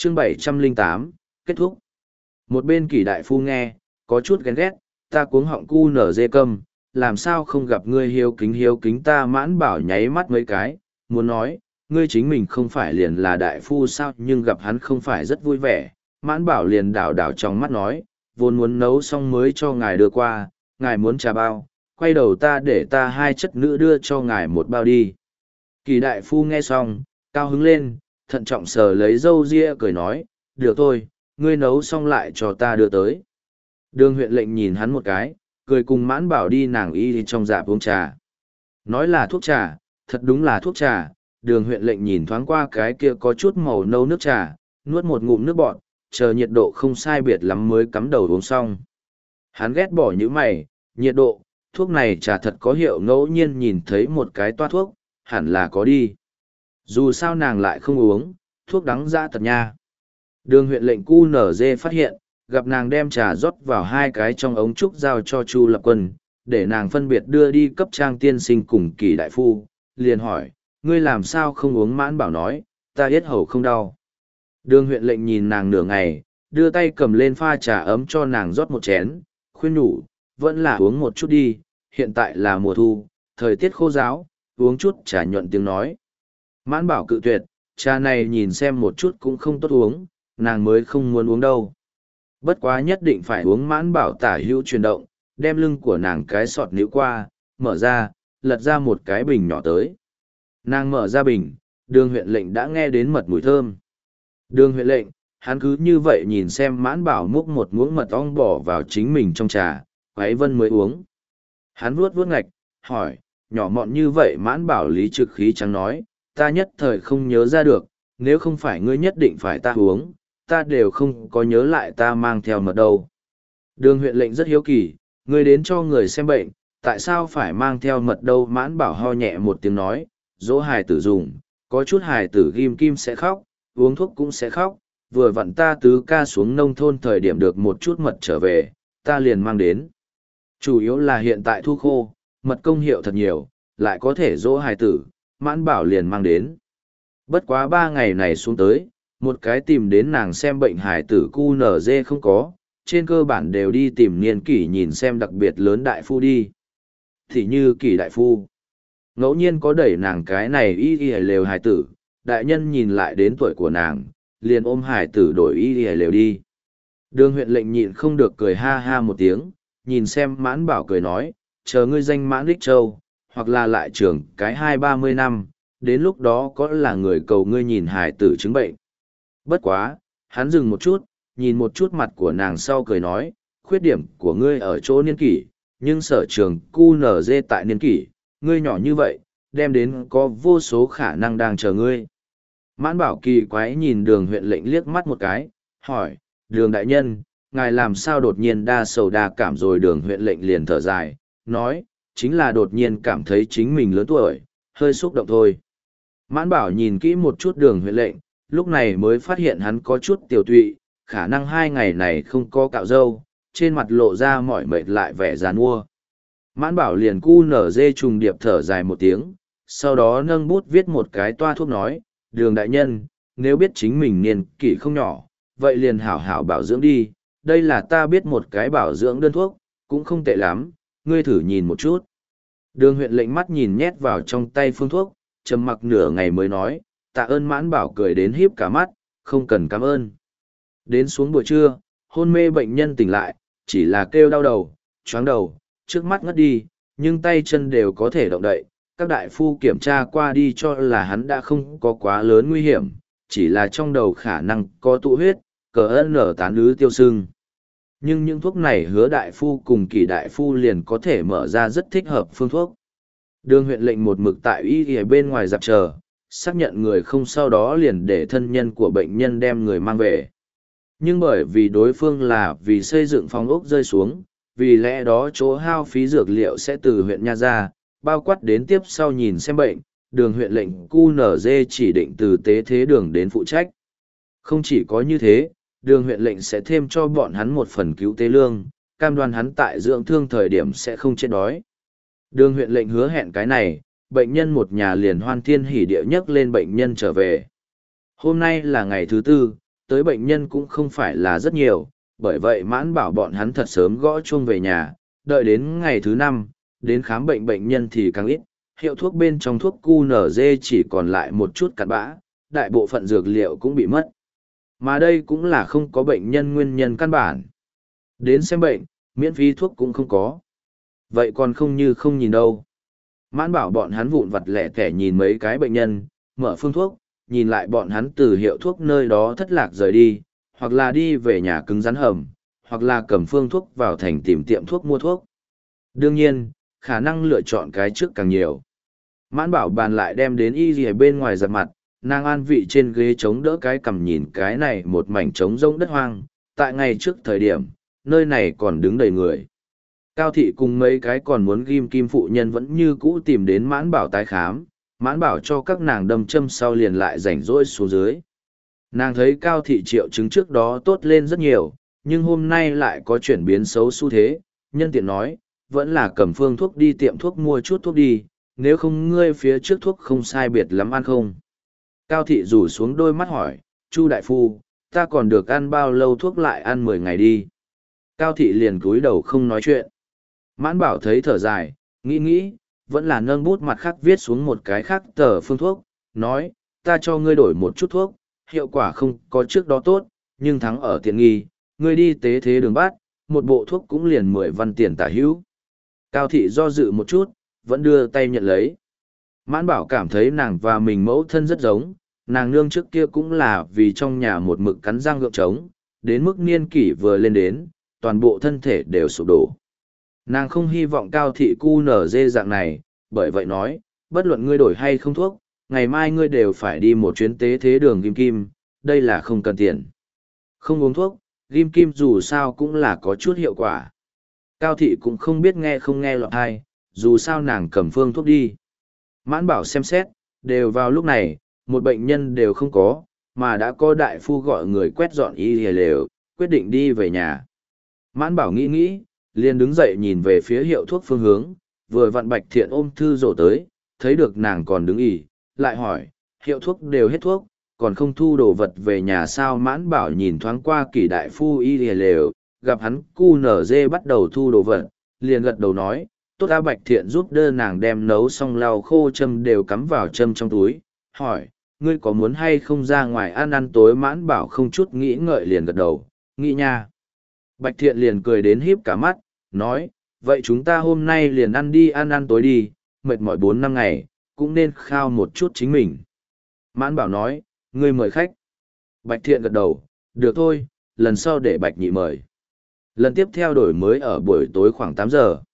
chương 708, kết thúc. Một bên Kỷ đại phu nghe, có chút ghen ghét, ta cuống họng cu nở dê câm, làm sao không gặp ngươi hiếu kính ta. Mãn Bảo nháy mắt mấy cái, muốn nói, ngươi chính mình không phải liền là đại phu sao, nhưng gặp hắn không phải rất vui vẻ. Mãn Bảo liền đảo đảo trong mắt nói, vốn muốn nấu xong mới cho ngài đưa qua, ngài muốn trà bao, quay đầu ta để ta hai chất nữ đưa cho ngài một bao đi. Kỳ đại phu nghe xong, cao hứng lên, thận trọng sờ lấy râu ria cười nói, được thôi, ngươi nấu xong lại cho ta đưa tới. Đường huyện lệnh nhìn hắn một cái, cười cùng Mãn Bảo đi nàng y trong dạp uống trà. Nói là thuốc trà, thật đúng là thuốc trà. Đường huyện lệnh nhìn thoáng qua cái kia có chút màu nâu nước trà, nuốt một ngụm nước bọt, chờ nhiệt độ không sai biệt lắm mới cắm đầu uống xong. Hắn ghét bỏ những mày, nhiệt độ, thuốc này trà thật có hiệu, ngẫu nhiên nhìn thấy một cái toa thuốc, hẳn là có đi. Dù sao nàng lại không uống, thuốc đắng dã tật nha. Đường huyện lệnh QNZ phát hiện, gặp nàng đem trà rót vào hai cái trong ống trúc giao cho Chu Lập Quân, để nàng phân biệt đưa đi cấp Trang tiên sinh cùng Kỳ đại phu, liền hỏi, ngươi làm sao không uống? Mãn Bảo nói, ta yết hầu không đau. Đường huyện lệnh nhìn nàng nửa ngày, đưa tay cầm lên pha trà ấm cho nàng rót một chén, khuyên nhủ, vẫn là uống một chút đi, hiện tại là mùa thu, thời tiết khô ráo, uống chút trà nhuận tiếng nói. Mãn Bảo cự tuyệt, trà này nhìn xem một chút cũng không tốt uống, nàng mới không muốn uống đâu. Bất quá nhất định phải uống. Mãn Bảo tả hữu chuyển động, đem lưng của nàng cái sọt níu qua, mở ra, lật ra một cái bình nhỏ tới. Nàng mở ra bình, đường huyện lệnh đã nghe đến mật mùi thơm. Đường huyện lệnh, hắn cứ như vậy nhìn xem Mãn Bảo múc một muỗng mật ong bỏ vào chính mình trong trà, Quái Vân mới uống. Hắn vuốt vuốt ngạch, hỏi, nhỏ mọn như vậy? Mãn Bảo lý trực khí trắng nói, ta nhất thời không nhớ ra được, nếu không phải ngươi nhất định phải ta uống, ta đều không có nhớ lại ta mang theo mật đâu. Đường huyện lệnh rất hiếu kỳ, ngươi đến cho người xem bệnh, tại sao phải mang theo mật đâu? Mãn Bảo ho nhẹ một tiếng nói, dỗ hài tử dùng, có chút hài tử ghim kim sẽ khóc, uống thuốc cũng sẽ khóc, vừa vặn ta tứ ca xuống nông thôn thời điểm được một chút mật trở về, ta liền mang đến. Chủ yếu là hiện tại thu khô, mật công hiệu thật nhiều, lại có thể dỗ hài tử, Mãn Bảo liền mang đến. Bất quá 3 ngày này xuống tới, một cái tìm đến nàng xem bệnh hài tử QNZ không có, trên cơ bản đều đi tìm niên kỷ nhìn xem đặc biệt lớn đại phu đi. Thì như Kỷ đại phu, ngẫu nhiên có đẩy nàng cái này y lều hài tử, đại nhân nhìn lại đến tuổi của nàng, liền ôm hài tử đổi y lều đi. Đường huyện lệnh nhịn không được cười ha ha một tiếng, nhìn xem Mãn Bảo cười nói, chờ ngươi danh Mãn Đích Châu, hoặc là lại trưởng cái 20-30 năm, đến lúc đó có là người cầu ngươi nhìn hài tử chứng bệnh. Bất quá, hắn dừng một chút, nhìn một chút mặt của nàng sau cười nói, khuyết điểm của ngươi ở chỗ niên kỷ, nhưng sở trường QNZ tại niên kỷ, ngươi nhỏ như vậy, đem đến có vô số khả năng đang chờ ngươi. Mãn Bảo kỳ quái nhìn đường huyện lệnh liếc mắt một cái, hỏi, đường đại nhân, ngài làm sao đột nhiên đa sầu đa cảm rồi? Đường huyện lệnh liền thở dài, nói, chính là đột nhiên cảm thấy chính mình lớn tuổi, hơi xúc động thôi. Mãn Bảo nhìn kỹ một chút đường huyện lệnh, lúc này mới phát hiện hắn có chút tiểu tụy, khả năng 2 ngày này không có cạo râu, trên mặt lộ ra mỏi mệt lại vẻ giàn mua. Mãn Bảo liền QNZ trùng điệp thở dài một tiếng, sau đó nâng bút viết một cái toa thuốc nói, đường đại nhân, nếu biết chính mình niên kỷ không nhỏ, vậy liền hảo hảo bảo dưỡng đi, đây là ta biết một cái bảo dưỡng đơn thuốc, cũng không tệ lắm, ngươi thử nhìn một chút. Đường huyện lệnh mắt nhìn nhét vào trong tay phương thuốc, trầm mặc nửa ngày mới nói, tạ ơn. Mãn Bảo cười đến híp cả mắt, không cần cảm ơn. Đến xuống buổi trưa, hôn mê bệnh nhân tỉnh lại, chỉ là kêu đau đầu, choáng đầu, trước mắt ngất đi, nhưng tay chân đều có thể động đậy. Các đại phu kiểm tra qua đi cho là hắn đã không có quá lớn nguy hiểm, chỉ là trong đầu khả năng có tụ huyết, cờ ân ở tán ứ tiêu sưng. Nhưng những thuốc này Hứa đại phu cùng Kỷ đại phu liền có thể mở ra rất thích hợp phương thuốc. Đường huyện lệnh một mực tại y ở bên ngoài dạp chờ, xác nhận người không, sau đó liền để thân nhân của bệnh nhân đem người mang về. Nhưng bởi vì đối phương là vì xây dựng phòng ốc rơi xuống, vì lẽ đó chỗ hao phí dược liệu sẽ từ huyện Nha ra, bao quát đến tiếp sau nhìn xem bệnh, đường huyện lệnh QNZ chỉ định từ tế thế đường đến phụ trách. Không chỉ có như thế, đường huyện lệnh sẽ thêm cho bọn hắn một phần cứu tế lương, cam đoan hắn tại dưỡng thương thời điểm sẽ không chết đói. Đường huyện lệnh hứa hẹn cái này, bệnh nhân một nhà liền hoan thiên hỉ địa nhất lên bệnh nhân trở về. Hôm nay là ngày thứ 4, tới bệnh nhân cũng không phải là rất nhiều, bởi vậy Mãn Bảo bọn hắn thật sớm gõ chuông về nhà, đợi đến ngày thứ 5, đến khám bệnh nhân thì càng ít, hiệu thuốc bên trong thuốc QNZ chỉ còn lại một chút cặn bã, đại bộ phận dược liệu cũng bị mất. Mà đây cũng là không có bệnh nhân nguyên nhân căn bản. Đến xem bệnh, miễn phí thuốc cũng không có. Vậy còn không như không nhìn đâu. Mãn Bảo bọn hắn vụn vặt lẻ tẻ nhìn mấy cái bệnh nhân, mở phương thuốc, nhìn lại bọn hắn từ hiệu thuốc nơi đó thất lạc rời đi, hoặc là đi về nhà cứng rắn hầm, hoặc là cầm phương thuốc vào thành tìm tiệm thuốc mua thuốc. Đương nhiên, khả năng lựa chọn cái trước càng nhiều. Mãn Bảo bàn lại đem đến y gì bên ngoài giặt mặt, nàng an vị trên ghế chống đỡ cái cằm nhìn cái này một mảnh trống rỗng đất hoang, tại ngày trước thời điểm, nơi này còn đứng đầy người. Cao thị cùng mấy cái còn muốn ghim kim phụ nhân vẫn như cũ tìm đến Mãn Bảo tái khám, Mãn Bảo cho các nàng đâm châm sau liền lại rảnh rỗi xuống dưới. Nàng thấy Cao thị triệu chứng trước đó tốt lên rất nhiều, nhưng hôm nay lại có chuyển biến xấu xu thế, nhân tiện nói, vẫn là cầm phương thuốc đi tiệm thuốc mua chút thuốc đi, nếu không ngươi phía trước thuốc không sai biệt lắm ăn không. Cao thị rủ xuống đôi mắt hỏi, Chu đại phu, ta còn được ăn bao lâu thuốc lại ăn 10 ngày đi. Cao thị liền cúi đầu không nói chuyện. Mãn Bảo thấy thở dài, nghĩ, vẫn là nâng bút mặt khác viết xuống một cái khác tờ phương thuốc, nói, ta cho ngươi đổi một chút thuốc, hiệu quả không có trước đó tốt, nhưng thắng ở tiện nghi, ngươi đi tế thế đường bát, một bộ thuốc cũng liền 10 văn tiền tả hữu. Cao thị do dự một chút, vẫn đưa tay nhận lấy. Mãn Bảo cảm thấy nàng và mình mẫu thân rất giống, nàng nương trước kia cũng là vì trong nhà một mực cắn răng gượng trống, đến mức niên kỷ vừa lên đến, toàn bộ thân thể đều sụp đổ. Nàng không hy vọng Cao thị cu nở dê dạng này, bởi vậy nói, bất luận ngươi đổi hay không thuốc, ngày mai ngươi đều phải đi một chuyến tế thế đường ghim kim, đây là không cần tiền. Không uống thuốc, ghim kim dù sao cũng là có chút hiệu quả. Cao thị cũng không biết nghe không nghe lọt hay, dù sao nàng cầm phương thuốc đi. Mãn Bảo xem xét, đều vào lúc này, một bệnh nhân đều không có, mà đã có đại phu gọi người quét dọn y hề lều, quyết định đi về nhà. Mãn Bảo nghĩ, liền đứng dậy nhìn về phía hiệu thuốc phương hướng, vừa vặn Bạch Thiện ôm thư rổ tới, thấy được nàng còn đứng ỉ, lại hỏi, hiệu thuốc đều hết thuốc, còn không thu đồ vật về nhà sao. Mãn Bảo nhìn thoáng qua Kỷ đại phu y hề lều, gặp hắn cu nở dê bắt đầu thu đồ vật, liền gật đầu nói, tốt đã. Bạch Thiện giúp đỡ nàng đem nấu xong lau khô châm đều cắm vào châm trong túi, hỏi, ngươi có muốn hay không ra ngoài ăn tối. Mãn Bảo không chút nghĩ ngợi liền gật đầu, nghĩ nha. Bạch Thiện liền cười đến híp cả mắt, nói, vậy chúng ta hôm nay liền ăn đi ăn tối đi, mệt mỏi 4-5 ngày, cũng nên khao một chút chính mình. Mãn Bảo nói, ngươi mời khách. Bạch Thiện gật đầu, được thôi, lần sau để Bạch nhị mời. Lần tiếp theo đổi mới ở buổi tối khoảng 8 giờ.